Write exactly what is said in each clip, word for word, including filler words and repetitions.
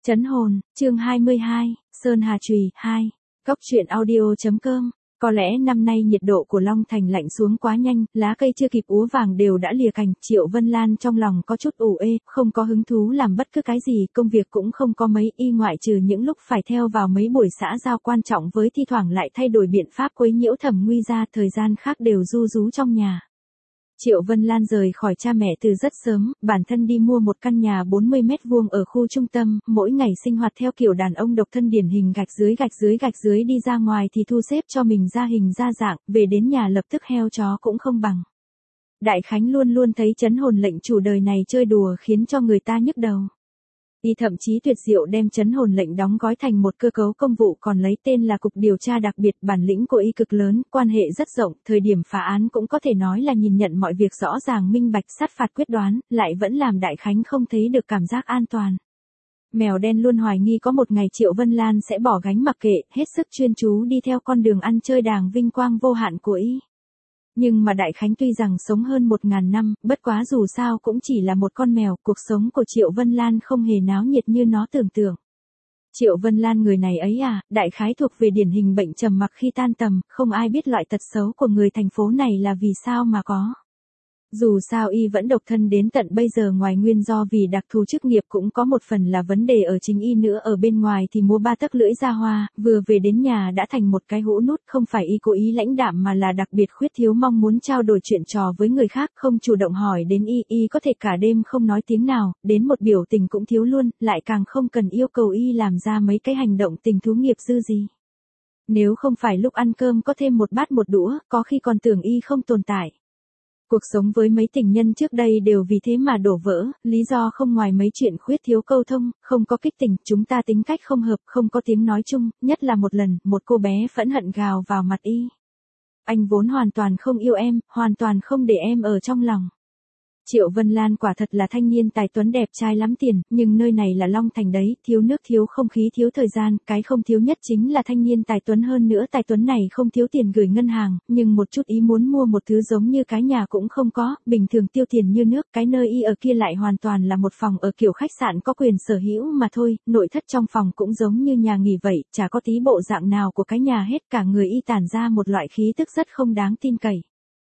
Trấn hồn, chương hai mươi hai, Sơn Hà Trùy, hai. Cóc truyện audio chấm com. Có lẽ năm nay nhiệt độ của Long Thành lạnh xuống quá nhanh, lá cây chưa kịp úa vàng đều đã lìa cành, Triệu Vân Lan trong lòng có chút ủ ê, không có hứng thú làm bất cứ cái gì, công việc cũng không có mấy, y ngoại trừ những lúc phải theo vào mấy buổi xã giao quan trọng với thi thoảng lại thay đổi biện pháp quấy nhiễu Thẩm Nguy ra, thời gian khác đều ru rú trong nhà. Triệu Vân Lan rời khỏi cha mẹ từ rất sớm, bản thân đi mua một căn nhà bốn mươi mét vuông ở khu trung tâm, mỗi ngày sinh hoạt theo kiểu đàn ông độc thân điển hình, gạch dưới gạch dưới gạch dưới, đi ra ngoài thì thu xếp cho mình ra hình ra dạng, về đến nhà lập tức heo chó cũng không bằng. Đại Khánh luôn luôn thấy Trấn hồn lệnh chủ đời này chơi đùa khiến cho người ta nhức đầu. Y thậm chí tuyệt diệu đem Trấn hồn lệnh đóng gói thành một cơ cấu công vụ còn lấy tên là Cục Điều tra Đặc biệt, bản lĩnh của Y cực lớn, quan hệ rất rộng, thời điểm phá án cũng có thể nói là nhìn nhận mọi việc rõ ràng minh bạch, sát phạt quyết đoán, lại vẫn làm Đại Khánh không thấy được cảm giác an toàn. Mèo đen luôn hoài nghi có một ngày Triệu Vân Lan sẽ bỏ gánh mặc kệ, hết sức chuyên chú đi theo con đường ăn chơi đàng vinh quang vô hạn của Y. Nhưng mà Đại Khánh tuy rằng sống hơn một ngàn năm, bất quá dù sao cũng chỉ là một con mèo, cuộc sống của Triệu Vân Lan không hề náo nhiệt như nó tưởng tượng. Triệu Vân Lan người này ấy à, đại khái thuộc về điển hình bệnh trầm mặc khi tan tầm, không ai biết loại tật xấu của người thành phố này là vì sao mà có. Dù sao Y vẫn độc thân đến tận bây giờ, ngoài nguyên do vì đặc thù chức nghiệp cũng có một phần là vấn đề ở chính Y nữa, ở bên ngoài thì múa ba tấc lưỡi ra hoa, vừa về đến nhà đã thành một cái hũ nút, không phải Y cố ý lãnh đạm mà là đặc biệt khuyết thiếu mong muốn trao đổi chuyện trò với người khác, không chủ động hỏi đến Y, Y có thể cả đêm không nói tiếng nào, đến một biểu tình cũng thiếu luôn, lại càng không cần yêu cầu Y làm ra mấy cái hành động tình thú nghiệp dư gì. Nếu không phải lúc ăn cơm có thêm một bát một đũa, có khi còn tưởng Y không tồn tại. Cuộc sống với mấy tình nhân trước đây đều vì thế mà đổ vỡ, lý do không ngoài mấy chuyện khuyết thiếu câu thông, không có kích tình, chúng ta tính cách không hợp, không có tiếng nói chung, nhất là một lần, một cô bé phẫn hận gào vào mặt Y. Anh vốn hoàn toàn không yêu em, hoàn toàn không để em ở trong lòng. Triệu Vân Lan quả thật là thanh niên tài tuấn đẹp trai lắm tiền, nhưng nơi này là Long Thành đấy, thiếu nước thiếu không khí thiếu thời gian, cái không thiếu nhất chính là thanh niên tài tuấn, hơn nữa tài tuấn này không thiếu tiền gửi ngân hàng, nhưng một chút ý muốn mua một thứ giống như cái nhà cũng không có, bình thường tiêu tiền như nước, cái nơi Y ở kia lại hoàn toàn là một phòng ở kiểu khách sạn có quyền sở hữu mà thôi, nội thất trong phòng cũng giống như nhà nghỉ vậy, chả có tí bộ dạng nào của cái nhà hết, cả người Y tản ra một loại khí tức rất không đáng tin cậy.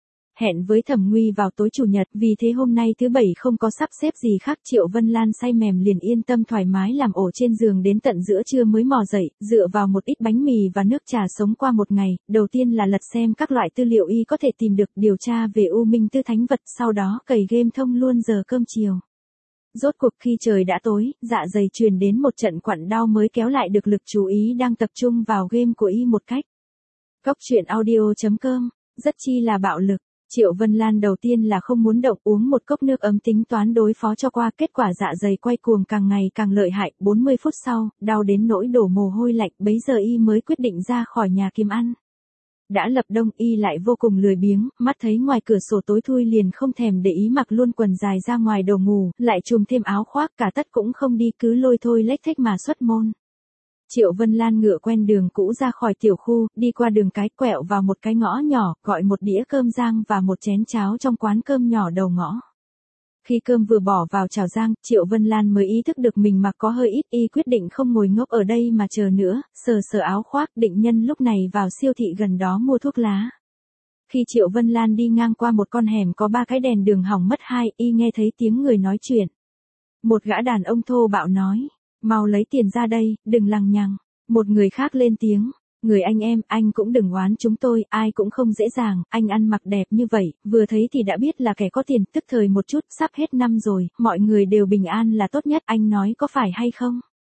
Hẹn với Thẩm Nguy vào tối chủ nhật, vì thế hôm nay thứ bảy không có sắp xếp gì khác, Triệu Vân Lan say mềm liền yên tâm thoải mái làm ổ trên giường đến tận giữa trưa mới mò dậy, dựa vào một ít bánh mì và nước trà sống qua một ngày, đầu tiên là lật xem các loại tư liệu Y có thể tìm được, điều tra về U Minh Tư Thánh Vật, sau đó cày game thông luôn giờ cơm chiều. Rốt cuộc khi trời đã tối, dạ dày truyền đến một trận quặn đau mới kéo lại được lực chú ý đang tập trung vào game của Y một cách. Cóc truyện audio chấm com, rất chi là bạo lực. Triệu Vân Lan đầu tiên là không muốn động, uống một cốc nước ấm tính toán đối phó cho qua, kết quả dạ dày quay cuồng càng ngày càng lợi hại, bốn mươi phút sau, đau đến nỗi đổ mồ hôi lạnh, bấy giờ Y mới quyết định ra khỏi nhà kiếm ăn. Đã lập đông, Y lại vô cùng lười biếng, mắt thấy ngoài cửa sổ tối thui liền không thèm để ý mặc luôn quần dài ra ngoài đồ ngủ, lại trùm thêm áo khoác, cả tất cũng không đi, cứ lôi thôi lếch thếch mà xuất môn. Triệu Vân Lan ngựa quen đường cũ ra khỏi tiểu khu, đi qua đường cái, quẹo vào một cái ngõ nhỏ, gọi một đĩa cơm rang và một chén cháo trong quán cơm nhỏ đầu ngõ. Khi cơm vừa bỏ vào chảo rang, Triệu Vân Lan mới ý thức được mình mặc có hơi ít, Y quyết định không ngồi ngốc ở đây mà chờ nữa, sờ sờ áo khoác, định nhân lúc này vào siêu thị gần đó mua thuốc lá. Khi Triệu Vân Lan đi ngang qua một con hẻm có ba cái đèn đường hỏng mất hai, Y nghe thấy tiếng người nói chuyện. Một gã đàn ông thô bạo nói. Mau lấy tiền ra đây, đừng lằng nhằng. Một người khác lên tiếng. Người anh em, anh cũng đừng oán chúng tôi, ai cũng không dễ dàng, anh ăn mặc đẹp như vậy, vừa thấy thì đã biết là kẻ có tiền, tức thời một chút, sắp hết năm rồi, mọi người đều bình an là tốt nhất, anh nói có phải hay không?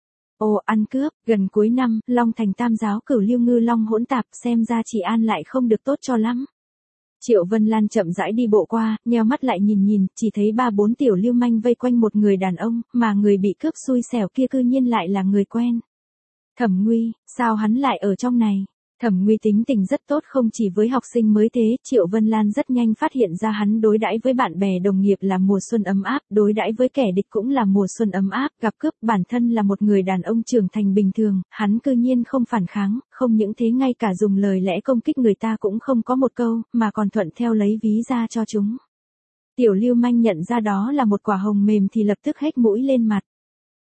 Ồ, ăn cướp, gần cuối năm, Long Thành Tam Giáo Cửu Lưu Ngư Long hỗn tạp, xem ra chị An lại không được tốt cho lắm. Triệu Vân Lan chậm rãi đi bộ qua, nheo mắt lại nhìn nhìn, chỉ thấy ba bốn tiểu lưu manh vây quanh một người đàn ông, mà người bị cướp xui xẻo kia cư nhiên lại là người quen. Thẩm Nguy, sao hắn lại ở trong này? Thẩm Nguy tính tình rất tốt, không chỉ với học sinh mới thế, Triệu Vân Lan rất nhanh phát hiện ra hắn đối đãi với bạn bè đồng nghiệp là mùa xuân ấm áp, đối đãi với kẻ địch cũng là mùa xuân ấm áp, gặp cướp, bản thân là một người đàn ông trưởng thành bình thường, hắn cư nhiên không phản kháng, không những thế ngay cả dùng lời lẽ công kích người ta cũng không có một câu, mà còn thuận theo lấy ví ra cho chúng. Tiểu lưu manh nhận ra đó là một quả hồng mềm thì lập tức hét mũi lên mặt.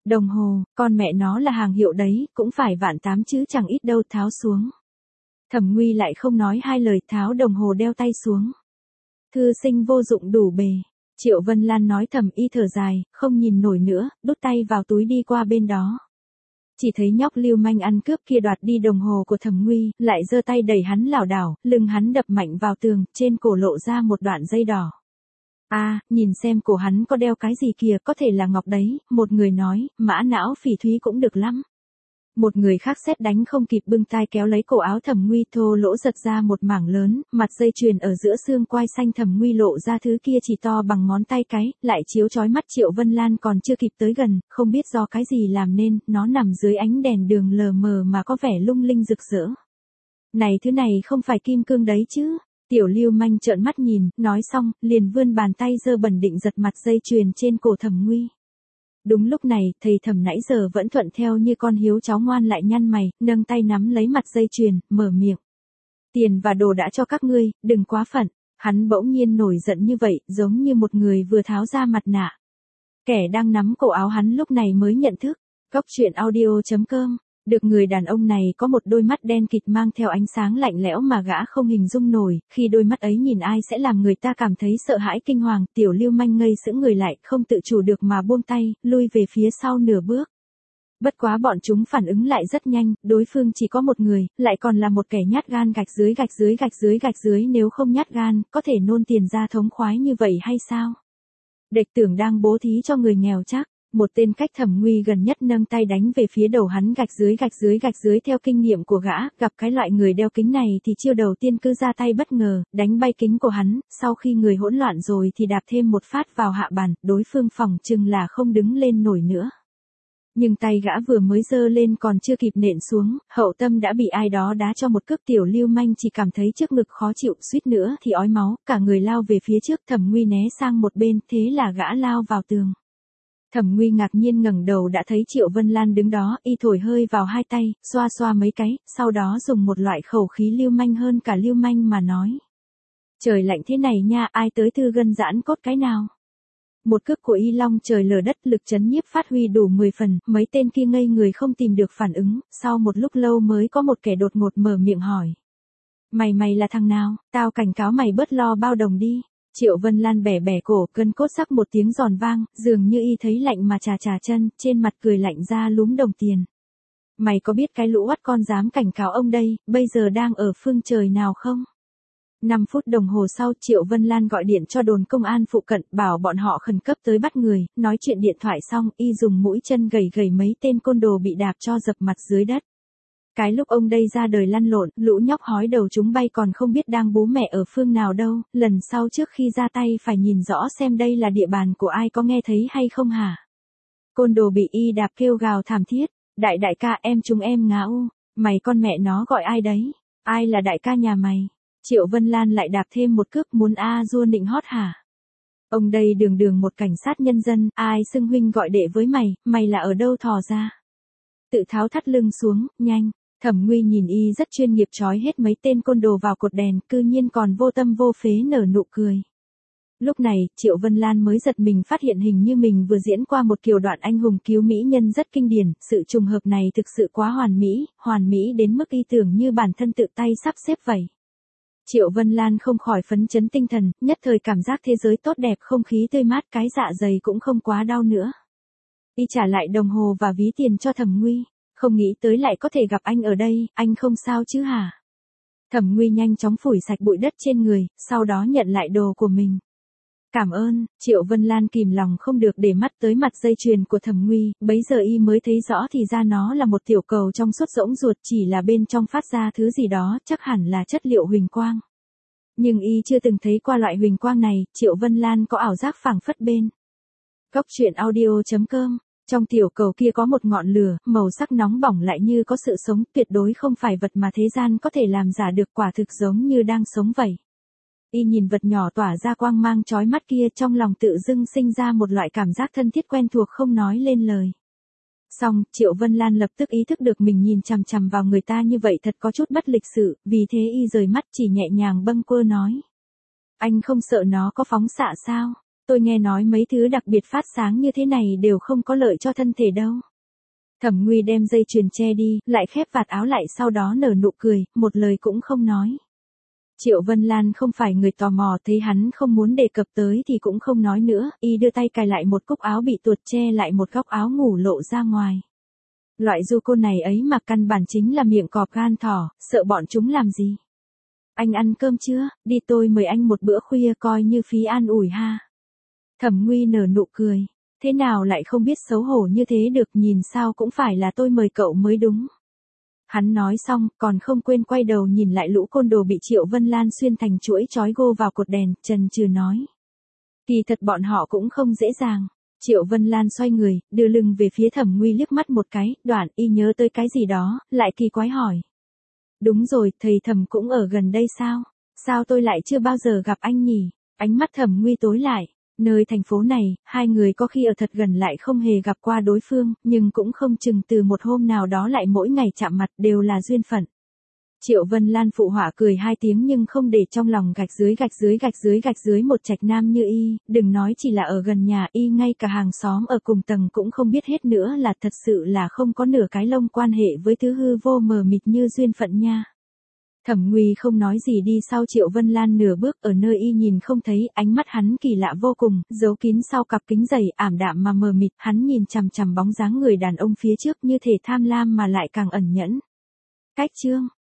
Đồng hồ, con mẹ nó là hàng hiệu đấy, cũng phải vạn tám chứ chẳng ít đâu, tháo xuống. Thẩm Nguy lại không nói hai lời, tháo đồng hồ đeo tay xuống. Thư sinh vô dụng đủ bề. Triệu Vân Lan nói thầm, y thở dài, không nhìn nổi nữa, đút tay vào túi đi qua bên đó. Chỉ thấy nhóc lưu manh ăn cướp kia đoạt đi đồng hồ của Thẩm Nguy, lại giơ tay đẩy hắn lảo đảo, lưng hắn đập mạnh vào tường, trên cổ lộ ra một đoạn dây đỏ. A, à, nhìn xem cổ hắn có đeo cái gì kìa, có thể là ngọc đấy, một người nói, mã não phỉ thúy cũng được lắm. Một người khác sét đánh không kịp bưng tay kéo lấy cổ áo Thẩm Nguy, thô lỗ giật ra một mảng lớn, mặt dây chuyền ở giữa xương quai xanh Thẩm Nguy lộ ra thứ kia chỉ to bằng ngón tay cái, lại chiếu chói mắt. Triệu Vân Lan còn chưa kịp tới gần, không biết do cái gì làm nên, nó nằm dưới ánh đèn đường lờ mờ mà có vẻ lung linh rực rỡ. Này, thứ này không phải kim cương đấy chứ? Tiểu lưu manh trợn mắt nhìn, nói xong, liền vươn bàn tay dơ bẩn định giật mặt dây chuyền trên cổ Thẩm Nguy. Đúng lúc này, thầy Thẩm nãy giờ vẫn thuận theo như con hiếu cháu ngoan lại nhăn mày, nâng tay nắm lấy mặt dây chuyền, mở miệng. Tiền và đồ đã cho các ngươi, đừng quá phận. Hắn bỗng nhiên nổi giận như vậy, giống như một người vừa tháo ra mặt nạ. Kẻ đang nắm cổ áo hắn lúc này mới nhận thức. Góc truyện audio chấm com. Được người đàn ông này có một đôi mắt đen kịt mang theo ánh sáng lạnh lẽo mà gã không hình dung nổi, khi đôi mắt ấy nhìn ai sẽ làm người ta cảm thấy sợ hãi kinh hoàng. Tiểu lưu manh ngây sững người lại, không tự chủ được mà buông tay, lui về phía sau nửa bước. Bất quá bọn chúng phản ứng lại rất nhanh, đối phương chỉ có một người, lại còn là một kẻ nhát gan gạch dưới gạch dưới gạch dưới gạch dưới, nếu không nhát gan, có thể nôn tiền ra thống khoái như vậy hay sao? Địch tưởng đang bố thí cho người nghèo chắc. Một tên cách Thẩm Nguy gần nhất nâng tay đánh về phía đầu hắn, gạch dưới gạch dưới gạch dưới. Theo kinh nghiệm của gã, gặp cái loại người đeo kính này thì chiêu đầu tiên cứ ra tay bất ngờ, đánh bay kính của hắn, sau khi người hỗn loạn rồi thì đạp thêm một phát vào hạ bàn, đối phương phỏng chừng là không đứng lên nổi nữa. Nhưng tay gã vừa mới giơ lên còn chưa kịp nện xuống, hậu tâm đã bị ai đó đá cho một cước. Tiểu lưu manh chỉ cảm thấy trước ngực khó chịu, suýt nữa thì ói máu, cả người lao về phía trước. Thẩm Nguy né sang một bên, thế là gã lao vào tường. Thẩm Nguy ngạc nhiên ngẩng đầu đã thấy Triệu Vân Lan đứng đó, y thổi hơi vào hai tay, xoa xoa mấy cái, sau đó dùng một loại khẩu khí lưu manh hơn cả lưu manh mà nói. Trời lạnh thế này nha, ai tới thư gân giãn cốt cái nào? Một cước của y long trời lở đất, lực chấn nhiếp phát huy đủ mười phần, mấy tên kia ngây người không tìm được phản ứng, sau một lúc lâu mới có một kẻ đột ngột mở miệng hỏi. Mày mày là thằng nào, tao cảnh cáo mày bớt lo bao đồng đi. Triệu Vân Lan bẻ bẻ cổ, cơn cốt sắc một tiếng giòn vang, dường như y thấy lạnh mà chà chà chân, trên mặt cười lạnh ra lúm đồng tiền. Mày có biết cái lũ oắt con dám cảnh cáo ông đây, bây giờ đang ở phương trời nào không? năm phút đồng hồ sau, Triệu Vân Lan gọi điện cho đồn công an phụ cận, bảo bọn họ khẩn cấp tới bắt người. Nói chuyện điện thoại xong, y dùng mũi chân gầy gầy mấy tên côn đồ bị đạp cho dập mặt dưới đất. Cái lúc ông đây ra đời lăn lộn, lũ nhóc hói đầu chúng bay còn không biết đang bú mẹ ở phương nào đâu, lần sau trước khi ra tay phải nhìn rõ xem đây là địa bàn của ai, có nghe thấy hay không hả? Côn đồ bị y đạp kêu gào thảm thiết, đại đại ca em chúng em ngã u, mày con mẹ nó gọi ai đấy? Ai là đại ca nhà mày? Triệu Vân Lan lại đạp thêm một cước, muốn a dua nịnh hót hả? Ông đây đường đường một cảnh sát nhân dân, ai xưng huynh gọi đệ với mày, mày là ở đâu thò ra? Tự tháo thắt lưng xuống, nhanh. Thẩm Nguy nhìn y rất chuyên nghiệp, trói hết mấy tên côn đồ vào cột đèn, cư nhiên còn vô tâm vô phế nở nụ cười. Lúc này, Triệu Vân Lan mới giật mình phát hiện hình như mình vừa diễn qua một kiểu đoạn anh hùng cứu mỹ nhân rất kinh điển, sự trùng hợp này thực sự quá hoàn mỹ, hoàn mỹ đến mức y tưởng như bản thân tự tay sắp xếp vậy. Triệu Vân Lan không khỏi phấn chấn tinh thần, nhất thời cảm giác thế giới tốt đẹp, không khí tươi mát, cái dạ dày cũng không quá đau nữa. Y trả lại đồng hồ và ví tiền cho Thẩm Nguy. Không nghĩ tới lại có thể gặp anh ở đây, anh không sao chứ hả? Thẩm Nguy nhanh chóng phủi sạch bụi đất trên người, sau đó nhận lại đồ của mình. Cảm ơn. Triệu Vân Lan kìm lòng không được để mắt tới mặt dây chuyền của Thẩm Nguy, bấy giờ y mới thấy rõ thì ra nó là một tiểu cầu trong suốt rỗng ruột, chỉ là bên trong phát ra thứ gì đó, chắc hẳn là chất liệu huỳnh quang. Nhưng y chưa từng thấy qua loại huỳnh quang này, Triệu Vân Lan có ảo giác phảng phất bên. Góc truyện audio chấm com. Trong tiểu cầu kia có một ngọn lửa, màu sắc nóng bỏng lại như có sự sống, tuyệt đối không phải vật mà thế gian có thể làm giả được, quả thực giống như đang sống vậy. Y nhìn vật nhỏ tỏa ra quang mang chói mắt kia, trong lòng tự dưng sinh ra một loại cảm giác thân thiết quen thuộc không nói lên lời. Xong, Triệu Vân Lan lập tức ý thức được mình nhìn chằm chằm vào người ta như vậy thật có chút bất lịch sự, vì thế y rời mắt chỉ nhẹ nhàng bâng quơ nói. Anh không sợ nó có phóng xạ sao? tôi nghe nói mấy thứ đặc biệt phát sáng như thế này đều không có lợi cho thân thể đâu. Thẩm Nguy đem dây chuyền che đi, lại khép vạt áo lại sau đó nở nụ cười, một lời cũng không nói. Triệu Vân Lan không phải người tò mò, thấy hắn không muốn đề cập tới thì cũng không nói nữa, y đưa tay cài lại một cúc áo bị tuột che lại một góc áo ngủ lộ ra ngoài. Loại du côn này ấy mà căn bản chính là miệng cọp gan thỏ, sợ bọn chúng làm gì. Anh ăn cơm chưa, đi tôi mời anh một bữa khuya coi như phí an ủi ha. Thẩm Nguy nở nụ cười, thế nào lại không biết xấu hổ như thế được, nhìn sao cũng phải là tôi mời cậu mới đúng. Hắn nói xong, còn không quên quay đầu nhìn lại lũ côn đồ bị Triệu Vân Lan xuyên thành chuỗi trói gô vào cột đèn, chần chừ nói. Kỳ thật bọn họ cũng không dễ dàng. Triệu Vân Lan xoay người, đưa lưng về phía Thẩm Nguy liếc mắt một cái, đoạn y nhớ tới cái gì đó, lại kỳ quái hỏi. Đúng rồi, thầy Thẩm cũng ở gần đây sao? Sao tôi lại chưa bao giờ gặp anh nhỉ? Ánh mắt Thẩm Nguy tối lại. Nơi thành phố này, hai người có khi ở thật gần lại không hề gặp qua đối phương, nhưng cũng không chừng từ một hôm nào đó lại mỗi ngày chạm mặt đều là duyên phận. Triệu Vân Lan phụ họa cười hai tiếng nhưng không để trong lòng, gạch dưới gạch dưới gạch dưới gạch dưới một trạch nam như y, đừng nói chỉ là ở gần nhà y, ngay cả hàng xóm ở cùng tầng cũng không biết hết nữa, là thật sự là không có nửa cái lông quan hệ với thứ hư vô mờ mịt như duyên phận nha. Thẩm Nguy không nói gì đi sau Triệu Vân Lan nửa bước, ở nơi y nhìn không thấy, ánh mắt hắn kỳ lạ vô cùng, giấu kín sau cặp kính dày, ảm đạm mà mờ mịt, hắn nhìn chằm chằm bóng dáng người đàn ông phía trước như thể tham lam mà lại càng ẩn nhẫn. Cách chương